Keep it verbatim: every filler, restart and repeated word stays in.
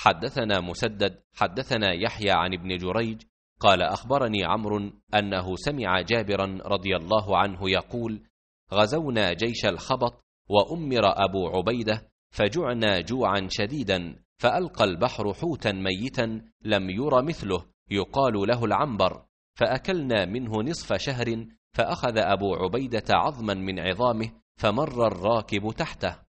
حدثنا مسدد حدثنا يحيى عن ابن جريج قال أخبرني عمرو أنه سمع جابرا رضي الله عنه يقول: غزونا جيش الخبط وأمر أبو عبيدة فجعنا جوعا شديدا، فألقى البحر حوتا ميتا لم ير مثله يقال له العنبر، فأكلنا منه نصف شهر، فأخذ أبو عبيدة عظما من عظامه فمر الراكب تحته.